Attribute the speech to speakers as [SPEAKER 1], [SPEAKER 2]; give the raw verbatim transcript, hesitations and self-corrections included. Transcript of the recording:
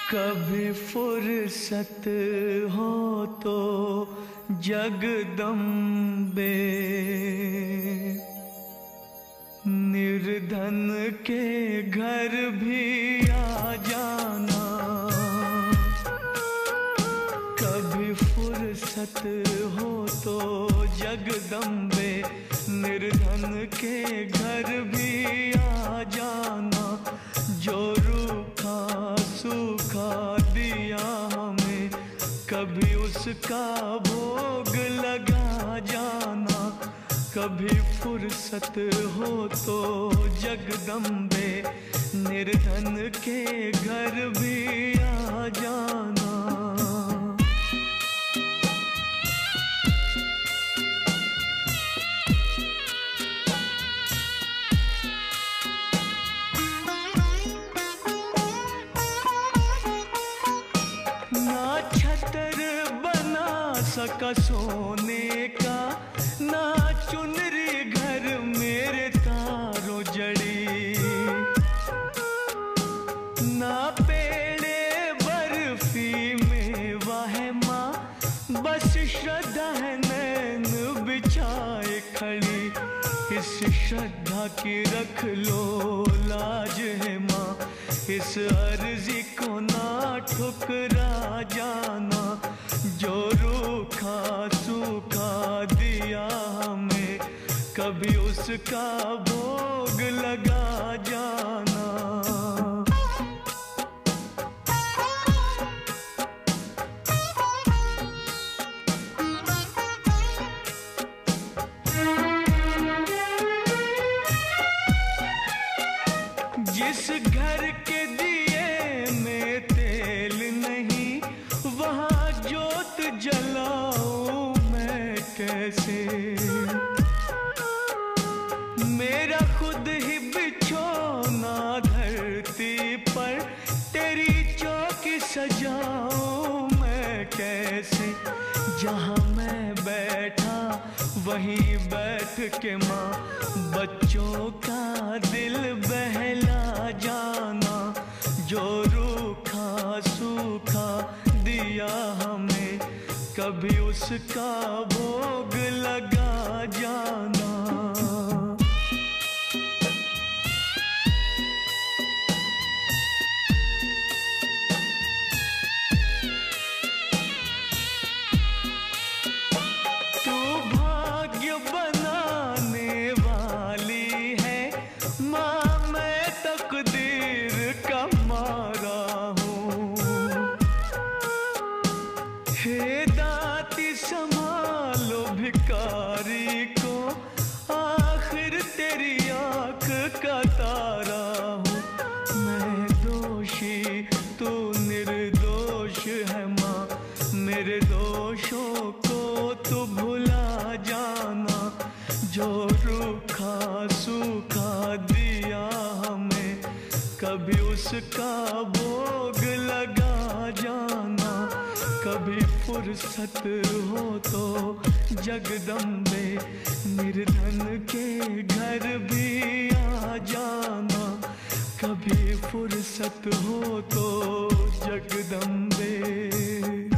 [SPEAKER 1] कभी फुर्सत हो तो जगदम्बे, निर्धन के घर भी आ जाना। कभी फुर्सत हो तो जगदम्बे, निर्धन के घर भी आ जाना। जो रूखा सूखा दिया हमें, कभी उसका भोग लगा जाना। कभी फुर्सत हो तो जगदम्बे, निर्धन के घर भी आ जाना। सका सोने का ना चुनरी, घर मेरे तारों जड़ी। ना पेड़े बर्फी मेवा है माँ, बस श्रद्धा है नैन बिछाए खड़ी। इस श्रद्धा की रख लो लाज है माँ, इस अर्जी को ना ठुकरा जाना। जो रूखा सूखा दिया हमें, कभी उसका भोग लगा जाना। जिस घर के दिए में तेल नहीं, वहाँ जोत जलाऊं मैं कैसे। मेरा खुद ही बिछोना धरती पर, तेरी चौकी सजाऊं मैं कैसे। जहाँ मैं बैठा वहीं बैठ के माँ, बच्चों का दिल बहला जाना। जो रूखा सूखा दिया हमें, कभी उसका भोग लगा जाना। तू भाग्य बनाने वाली है माँ, मैं तकदीर का मारा हूँ। हे दाती संभालो भिखारी को, आखिर तेरी आँख का तारा हूँ। मैं दोषी तू निर्दोष है माँ, मेरे दोषों को तू भुला जाना। जो रूखा सूखा दिया हमें, कभी उसका भोग लगा जाना। कभी फुर्सत हो तो जगदम्बे, निर्धन के घर भी आ जाना। कभी फुर्सत हो तो जगदम्बे।